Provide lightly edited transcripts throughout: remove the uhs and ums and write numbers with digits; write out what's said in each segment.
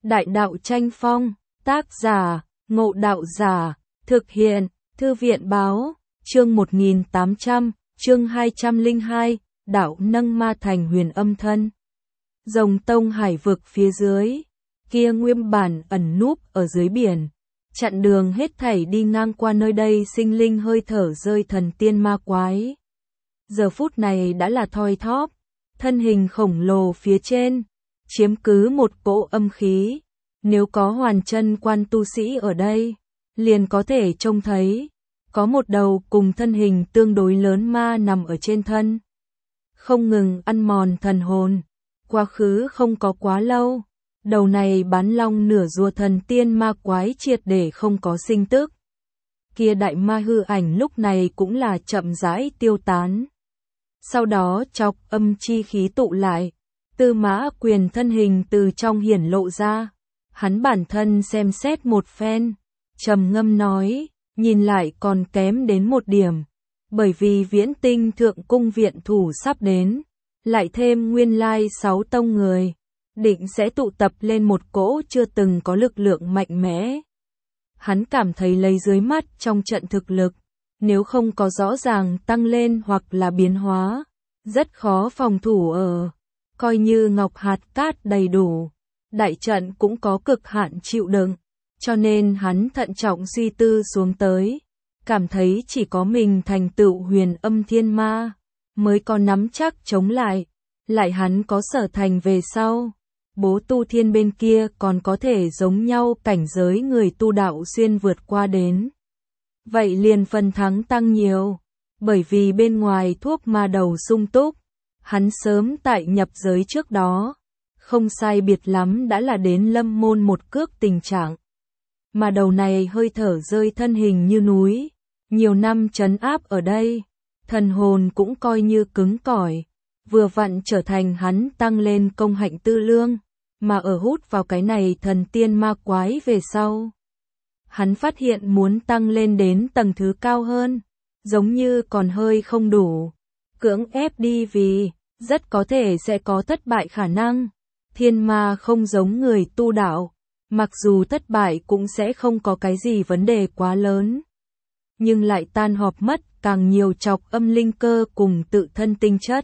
Đại đạo tranh phong, tác giả, Ngộ Đạo Giả, thực hiện, Thư viện báo, chương 1800, chương 202, đạo nâng ma thành huyền âm thân. Rồng tông hải vực phía dưới, kia nguyên bản ẩn núp ở dưới biển, chặn đường hết thảy đi ngang qua nơi đây sinh linh hơi thở rơi thần tiên ma quái. Giờ phút này đã là thoi thóp, thân hình khổng lồ phía trên, chiếm cứ một cỗ âm khí, nếu có hoàn chân quan tu sĩ ở đây, liền có thể trông thấy, có một đầu cùng thân hình tương đối lớn ma nằm ở trên thân. Không ngừng ăn mòn thần hồn, quá khứ không có quá lâu, đầu này bán long nửa rùa thần tiên ma quái triệt để không có sinh tức. Kia đại ma hư ảnh lúc này cũng là chậm rãi tiêu tán. Sau đó chọc âm chi khí tụ lại, Tư Mã Quyền thân hình từ trong hiển lộ ra, hắn bản thân xem xét một phen, trầm ngâm nói, nhìn lại còn kém đến một điểm, bởi vì Viễn Tinh thượng cung viện thủ sắp đến, lại thêm nguyên lai 6 tông người, định sẽ tụ tập lên một cỗ chưa từng có lực lượng mạnh mẽ. Hắn cảm thấy lấy dưới mắt trong trận thực lực, nếu không có rõ ràng tăng lên hoặc là biến hóa, rất khó phòng thủ ở, coi như ngọc hạt cát đầy đủ, đại trận cũng có cực hạn chịu đựng, cho nên hắn thận trọng suy tư xuống tới, cảm thấy chỉ có mình thành tựu huyền âm thiên ma, mới có nắm chắc chống lại hắn có sở thành về sau, Bố Tu Thiên bên kia còn có thể giống nhau cảnh giới người tu đạo xuyên vượt qua đến. Vậy liền phần thắng tăng nhiều, bởi vì bên ngoài thuốc ma đầu sung túc, hắn sớm tại nhập giới trước đó, không sai biệt lắm đã là đến lâm môn một cước tình trạng. Mà đầu này hơi thở rơi thân hình như núi, nhiều năm trấn áp ở đây, thần hồn cũng coi như cứng cỏi, vừa vặn trở thành hắn tăng lên công hạnh tư lương, mà ở hút vào cái này thần tiên ma quái về sau. Hắn phát hiện muốn tăng lên đến tầng thứ cao hơn, giống như còn hơi không đủ, cưỡng ép đi vì, rất có thể sẽ có thất bại khả năng. Thiên ma không giống người tu đạo, mặc dù thất bại cũng sẽ không có cái gì vấn đề quá lớn, nhưng lại tan họp mất càng nhiều chọc âm linh cơ cùng tự thân tinh chất.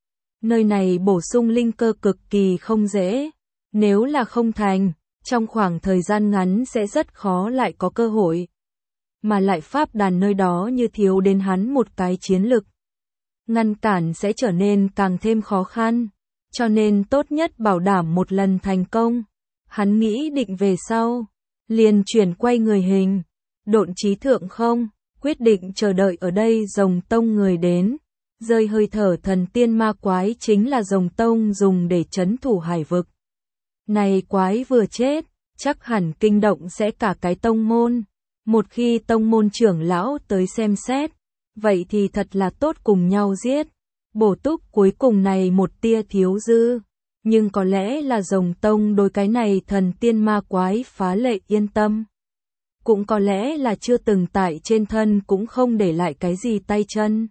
Nơi này bổ sung linh cơ cực kỳ không dễ, nếu là không thành, trong khoảng thời gian ngắn sẽ rất khó lại có cơ hội. Mà lại pháp đàn nơi đó như thiếu đến hắn một cái chiến lực, ngăn cản sẽ trở nên càng thêm khó khăn, cho nên tốt nhất bảo đảm một lần thành công. Hắn nghĩ định về sau, liền chuyển quay người hình, độn trí thượng không, quyết định chờ đợi ở đây rồng tông người đến, rơi hơi thở thần tiên ma quái chính là rồng tông dùng để trấn thủ hải vực. Này quái vừa chết, chắc hẳn kinh động sẽ cả cái tông môn, một khi tông môn trưởng lão tới xem xét, vậy thì thật là tốt cùng nhau giết, bổ túc cuối cùng này một tia thiếu dư. Nhưng có lẽ là rồng tông đối cái này thần tiên ma quái phá lệ yên tâm. Cũng có lẽ là chưa từng tại trên thân cũng không để lại cái gì tay chân.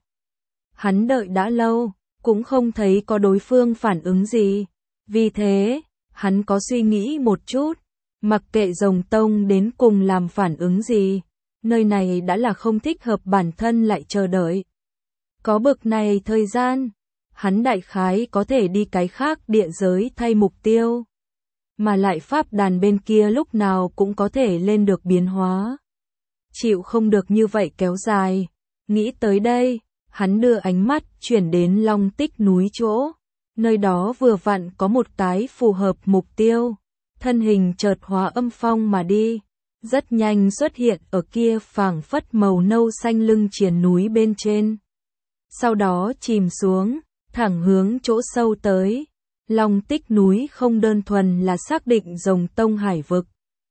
Hắn đợi đã lâu, cũng không thấy có đối phương phản ứng gì. Vì thế, hắn có suy nghĩ một chút, mặc kệ rồng tông đến cùng làm phản ứng gì, nơi này đã là không thích hợp bản thân lại chờ đợi. Có bực này thời gian, hắn đại khái có thể đi cái khác địa giới thay mục tiêu. Mà lại pháp đàn bên kia lúc nào cũng có thể lên được biến hóa. Chịu không được như vậy kéo dài. Nghĩ tới đây, hắn đưa ánh mắt chuyển đến Long Tích núi chỗ. Nơi đó vừa vặn có một cái phù hợp mục tiêu. Thân hình chợt hóa âm phong mà đi. Rất nhanh xuất hiện ở kia phảng phất màu nâu xanh lưng triền núi bên trên. Sau đó chìm xuống, thẳng hướng chỗ sâu tới. Long Tích núi không đơn thuần là xác định rồng tông hải vực.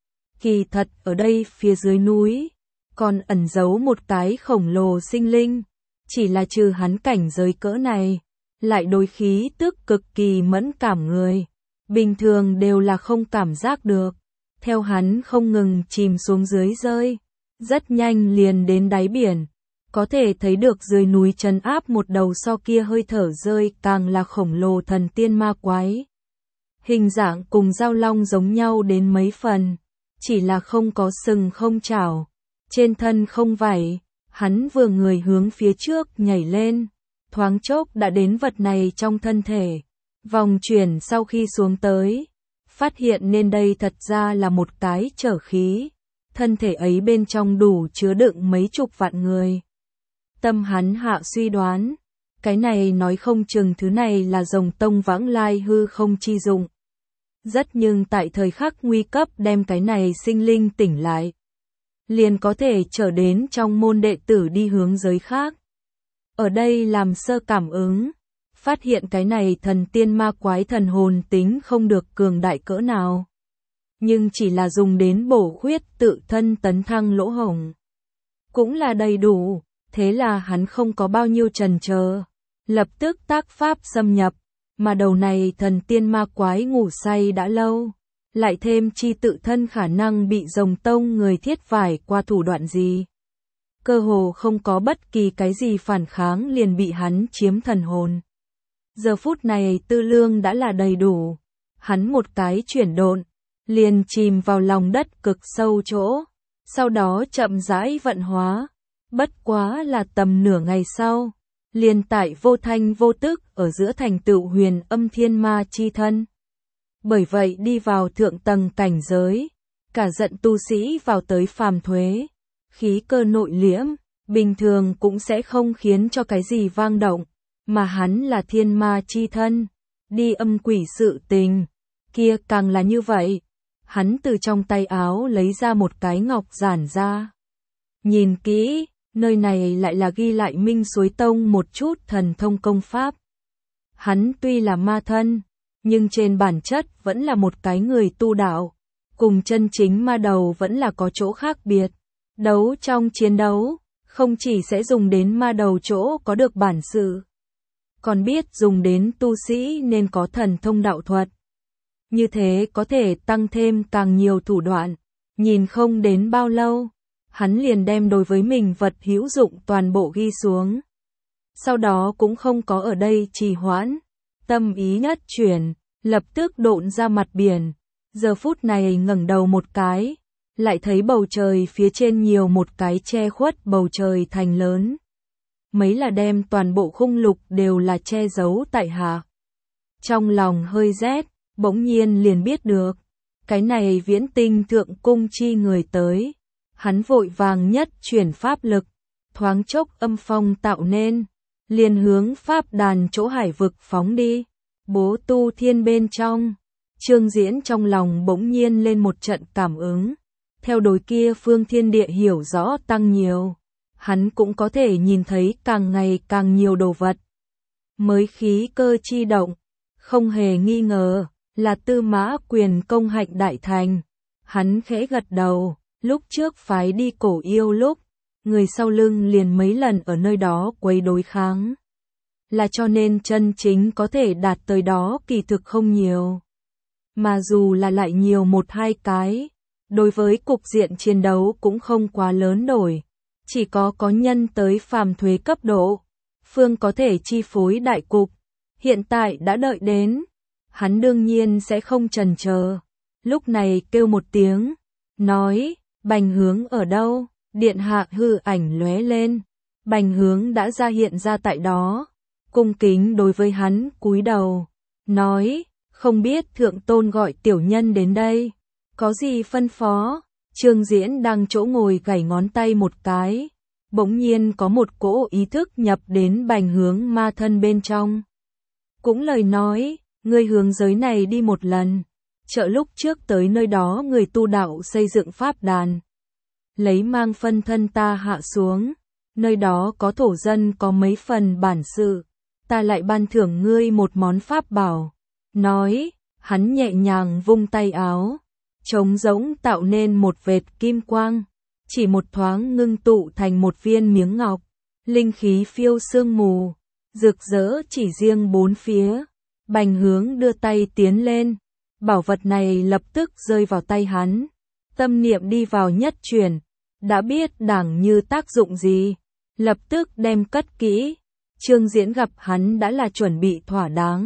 Kỳ thật ở đây phía dưới núi, còn ẩn giấu một cái khổng lồ sinh linh. Chỉ là trừ hắn cảnh giới cỡ này, lại đối khí tức cực kỳ mẫn cảm người. Bình thường đều là không cảm giác được. Theo hắn không ngừng chìm xuống dưới rơi, rất nhanh liền đến đáy biển. Có thể thấy được dưới núi trấn áp một đầu so kia hơi thở rơi càng là khổng lồ thần tiên ma quái. hình dạng cùng dao long giống nhau đến mấy phần, chỉ là không có sừng không chảo, trên thân không vảy, hắn vừa người hướng phía trước nhảy lên, thoáng chốc đã đến vật này trong thân thể, vòng chuyển sau khi xuống tới, phát hiện nên đây thật ra là một cái trở khí, thân thể ấy bên trong đủ chứa đựng mấy chục vạn người. Tâm hắn hạ suy đoán, cái này nói không chừng thứ này là rồng tông vãng lai hư không chi dụng. Rất nhưng tại thời khắc nguy cấp đem cái này sinh linh tỉnh lại, liền có thể trở đến trong môn đệ tử đi hướng giới khác. Ở đây làm sơ cảm ứng, phát hiện cái này thần tiên ma quái thần hồn tính không được cường đại cỡ nào. Nhưng chỉ là dùng đến bổ khuyết tự thân tấn thăng lỗ hổng. Cũng là đầy đủ, thế là hắn không có bao nhiêu chần chờ, lập tức tác pháp xâm nhập, mà đầu này thần tiên ma quái ngủ say đã lâu. Lại thêm chi tự thân khả năng bị rồng tông người thiết vải qua thủ đoạn gì. Cơ hồ không có bất kỳ cái gì phản kháng liền bị hắn chiếm thần hồn. Giờ phút này tư lương đã là đầy đủ. Hắn một cái chuyển độn, liền chìm vào lòng đất cực sâu chỗ. Sau đó chậm rãi vận hóa. Bất quá là tầm nửa ngày sau. Liền tại vô thanh vô tức ở giữa thành tựu huyền âm thiên ma chi thân. Bởi vậy đi vào thượng tầng cảnh giới, cả giận tu sĩ vào tới phàm thuế, khí cơ nội liễm, bình thường cũng sẽ không khiến cho cái gì vang động, mà hắn là thiên ma chi thân, đi âm quỷ sự tình, kia càng là như vậy. Hắn từ trong tay áo lấy ra một cái ngọc giản ra. Nhìn kỹ, nơi này lại là ghi lại Minh Suối Tông một chút thần thông công pháp. Hắn tuy là ma thân, nhưng trên bản chất vẫn là một cái người tu đạo, cùng chân chính ma đầu vẫn là có chỗ khác biệt. Đấu trong chiến đấu, không chỉ sẽ dùng đến ma đầu chỗ có được bản sự, còn biết dùng đến tu sĩ nên có thần thông đạo thuật. Như thế có thể tăng thêm càng nhiều thủ đoạn, nhìn không đến bao lâu, hắn liền đem đối với mình vật hữu dụng toàn bộ ghi xuống. Sau đó cũng không có ở đây trì hoãn. Tâm ý nhất chuyển, lập tức độn ra mặt biển, giờ phút này ngẩng đầu một cái, lại thấy bầu trời phía trên nhiều một cái che khuất bầu trời thành lớn. Mấy là đem toàn bộ khung lục đều là che giấu tại hạ. Trong lòng hơi rét, bỗng nhiên liền biết được, cái này viễn tinh thượng cung chi người tới. Hắn vội vàng nhất chuyển pháp lực, thoáng chốc âm phong tạo nên. Liền hướng pháp đàn chỗ hải vực phóng đi, bố tu thiên bên trong, Trương Diễn trong lòng bỗng nhiên lên một trận cảm ứng, theo đối kia phương thiên địa hiểu rõ tăng nhiều, hắn cũng có thể nhìn thấy càng ngày càng nhiều đồ vật. Mới khí cơ chi động, không hề nghi ngờ, là Tư Mã Quyền công hạnh đại thành, hắn khẽ gật đầu, lúc trước phái đi Cổ Yêu lúc. Người sau lưng liền mấy lần ở nơi đó quấy đối kháng. Là cho nên chân chính có thể đạt tới đó kỳ thực không nhiều. Mà dù là lại nhiều một hai cái, đối với cục diện chiến đấu cũng không quá lớn đổi. Chỉ có nhân tới phàm thuế cấp độ, phương có thể chi phối đại cục. Hiện tại đã đợi đến, hắn đương nhiên sẽ không chần chờ. Lúc này kêu một tiếng, nói, Bành Hướng ở đâu? Điện hạ hư ảnh lóe lên, Bành Hướng đã hiện ra tại đó, cung kính đối với hắn cúi đầu, nói, không biết thượng tôn gọi tiểu nhân đến đây, có gì phân phó. Trương Diễn đang chỗ ngồi gảy ngón tay một cái, bỗng nhiên có một cỗ ý thức nhập đến Bành Hướng ma thân bên trong. Cũng lời nói, ngươi hướng giới này đi một lần, chợ lúc trước tới nơi đó người tu đạo xây dựng pháp đàn. Lấy mang phân thân ta hạ xuống, nơi đó có thổ dân có mấy phần bản sự, ta lại ban thưởng ngươi một món pháp bảo. Nói, hắn nhẹ nhàng vung tay áo, trống rỗng tạo nên một vệt kim quang, chỉ một thoáng ngưng tụ thành một viên miếng ngọc, linh khí phiêu sương mù, rực rỡ chỉ riêng bốn phía. Bành Hướng đưa tay tiến lên, bảo vật này lập tức rơi vào tay hắn, tâm niệm đi vào nhất chuyển. Đã biết đảng như tác dụng gì, lập tức đem cất kỹ. Trương Diễn gặp hắn đã là chuẩn bị thỏa đáng,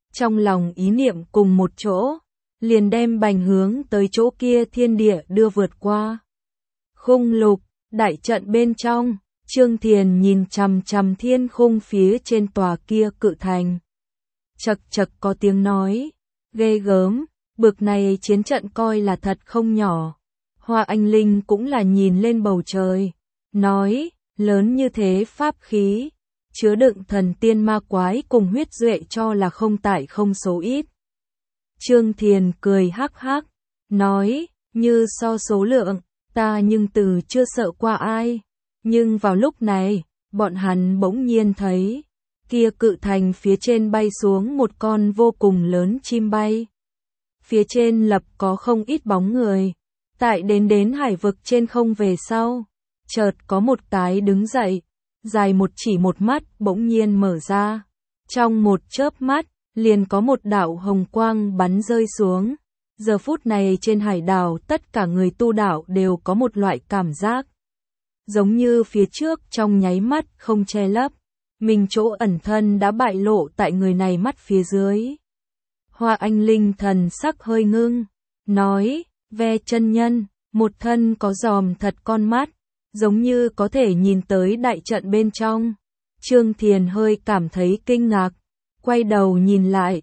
trong lòng ý niệm cùng một chỗ, liền đem bành hướng tới chỗ kia thiên địa đưa vượt qua. Khung lục, đại trận bên trong, Trương Thiền nhìn chằm chằm thiên khung phía trên tòa kia cự thành. Chật chật có tiếng nói, ghê gớm, bực này chiến trận coi là thật không nhỏ. Hoa Anh Linh cũng là nhìn lên bầu trời, nói, lớn như thế pháp khí, chứa đựng thần tiên ma quái cùng huyết duệ cho là không tại không số ít. Trương Thiền cười hắc hắc, nói, như so số lượng, ta nhưng từ chưa sợ qua ai. Nhưng vào lúc này, bọn hắn bỗng nhiên thấy, kia cự thành phía trên bay xuống một con vô cùng lớn chim bay. Phía trên lập có không ít bóng người, tại đến hải vực trên không về sau, chợt có một cái đứng dậy, dài một chỉ một mắt bỗng nhiên mở ra. Trong một chớp mắt, liền có một đạo hồng quang bắn rơi xuống. Giờ phút này trên hải đảo tất cả người tu đạo đều có một loại cảm giác. Giống như phía trước trong nháy mắt không che lấp, mình chỗ ẩn thân đã bại lộ tại người này mắt phía dưới. Hoa Anh Linh thần sắc hơi ngưng, nói, ve chân nhân, một thân có giòm thật con mắt, giống như có thể nhìn tới đại trận bên trong. Trương Thiền hơi cảm thấy kinh ngạc, quay đầu nhìn lại,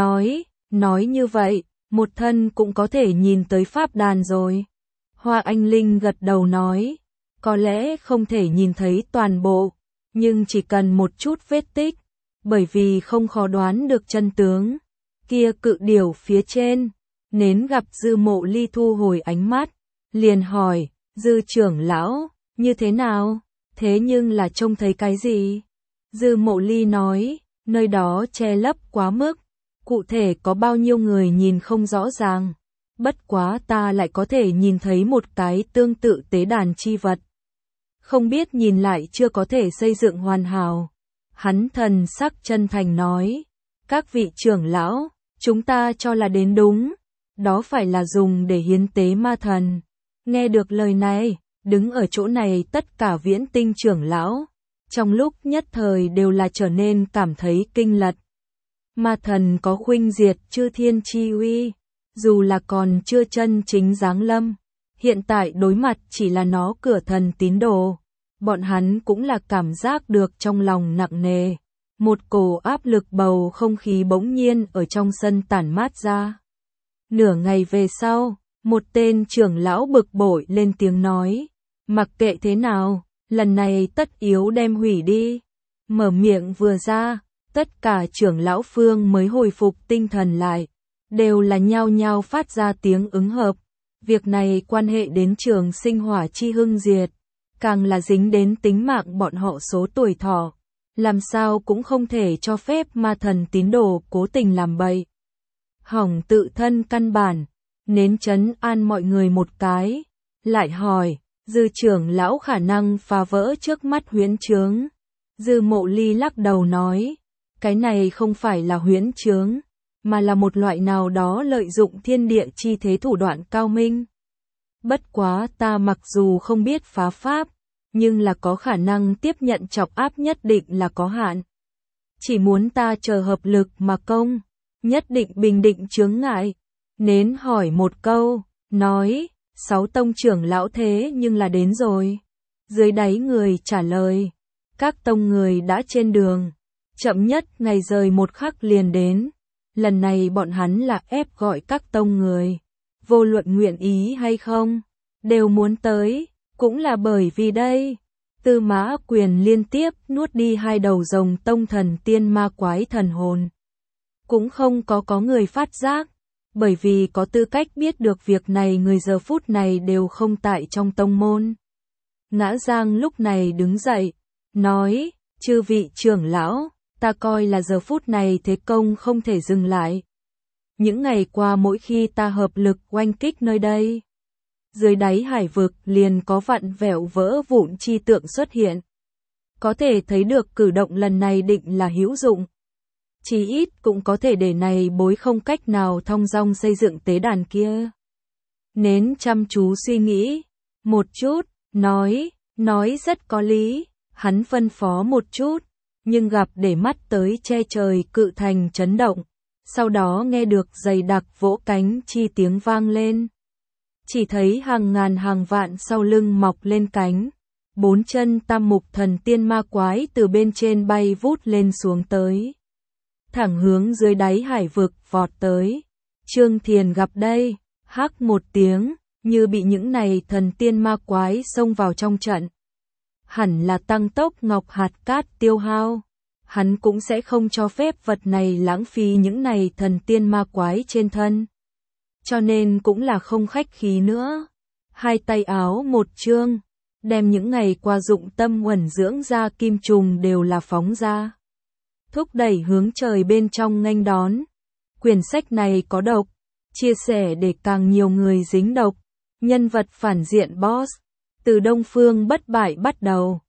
nói như vậy, một thân cũng có thể nhìn tới pháp đàn rồi. Hoa Anh Linh gật đầu nói, có lẽ không thể nhìn thấy toàn bộ, nhưng chỉ cần một chút vết tích, bởi vì không khó đoán được chân tướng. Kia cự điểu phía trên, nến gặp Dư Mộ Ly thu hồi ánh mắt, liền hỏi, Dư trưởng lão, như thế nào? Thế nhưng là trông thấy cái gì? Dư Mộ Ly nói, nơi đó che lấp quá mức, cụ thể có bao nhiêu người nhìn không rõ ràng. Bất quá ta lại có thể nhìn thấy một cái tương tự tế đàn chi vật. Không biết nhìn lại chưa có thể xây dựng hoàn hảo. Hắn thần sắc chân thành nói, các vị trưởng lão, chúng ta cho là đến đúng, đó phải là dùng để hiến tế ma thần. Nghe được lời này, đứng ở chỗ này tất cả Viễn Tinh trưởng lão, trong lúc nhất thời đều là trở nên cảm thấy kinh lật. Ma thần có khuynh diệt chư thiên chi uy, dù là còn chưa chân chính giáng lâm, hiện tại đối mặt chỉ là nó cửa thần tín đồ, bọn hắn cũng là cảm giác được trong lòng nặng nề. Một cổ áp lực bầu không khí bỗng nhiên ở trong sân tản mát ra. Nửa ngày về sau, một tên trưởng lão bực bội lên tiếng nói, mặc kệ thế nào, lần này tất yếu đem hủy đi. Mở miệng vừa ra, tất cả trưởng lão phương mới hồi phục tinh thần lại, đều là nhao nhao phát ra tiếng ứng hợp. Việc này quan hệ đến trường sinh hỏa chi hưng diệt, càng là dính đến tính mạng bọn họ số tuổi thọ. Làm sao cũng không thể cho phép ma thần tín đồ cố tình làm bậy. Hỏng tự thân căn bản, nến trấn an mọi người một cái, lại hỏi, Dư trưởng lão khả năng phá vỡ trước mắt huyễn chướng. Dư Mộ Ly lắc đầu nói, cái này không phải là huyễn chướng, mà là một loại nào đó lợi dụng thiên địa chi thế thủ đoạn cao minh. Bất quá ta mặc dù không biết phá pháp, nhưng là có khả năng tiếp nhận chọc áp nhất định là có hạn. Chỉ muốn ta chờ hợp lực mà công, nhất định bình định chướng ngại. Nến hỏi một câu, nói, 6 tông trưởng lão thế nhưng là đến rồi. Dưới đáy người trả lời, các tông người đã trên đường, chậm nhất ngày rời một khắc liền đến. Lần này bọn hắn là ép gọi các tông người, vô luận nguyện ý hay không, đều muốn tới. Cũng là bởi vì đây, Tư Mã Quyền liên tiếp nuốt đi 2 đầu rồng tông thần tiên ma quái thần hồn. Cũng không có người phát giác, bởi vì có tư cách biết được việc này người giờ phút này đều không tại trong tông môn. Ngã Giang lúc này đứng dậy, nói, chư vị trưởng lão, ta coi là giờ phút này thế công không thể dừng lại. Những ngày qua mỗi khi ta hợp lực oanh kích nơi đây, dưới đáy hải vực liền có vặn vẹo vỡ vụn chi tượng xuất hiện. Có thể thấy được cử động lần này định là hữu dụng. Chí ít cũng có thể để này bối không cách nào thong dong xây dựng tế đàn kia. Nến chăm chú suy nghĩ một chút, nói rất có lý, hắn phân phó một chút, nhưng gặp để mắt tới che trời cự thành chấn động, Sau đó nghe được dày đặc vỗ cánh chi tiếng vang lên. Chỉ thấy hàng ngàn hàng vạn sau lưng mọc lên cánh. 4 chân tam mục thần tiên ma quái từ bên trên bay vút lên xuống tới. Thẳng hướng dưới đáy hải vực vọt tới. Trương Thiền gặp đây, hắc một tiếng, như bị những này thần tiên ma quái xông vào trong trận. Hẳn là tăng tốc ngọc hạt cát tiêu hao. Hắn cũng sẽ không cho phép vật này lãng phí những này thần tiên ma quái trên thân. Cho nên cũng là không khách khí nữa. Hai tay áo một chương, đem những ngày qua dụng tâm uẩn dưỡng ra kim trùng đều là phóng ra. Thúc đẩy hướng trời bên trong nghênh đón. Quyển sách này có độc, chia sẻ để càng nhiều người dính độc. Nhân vật phản diện boss, từ Đông Phương bất bại bắt đầu.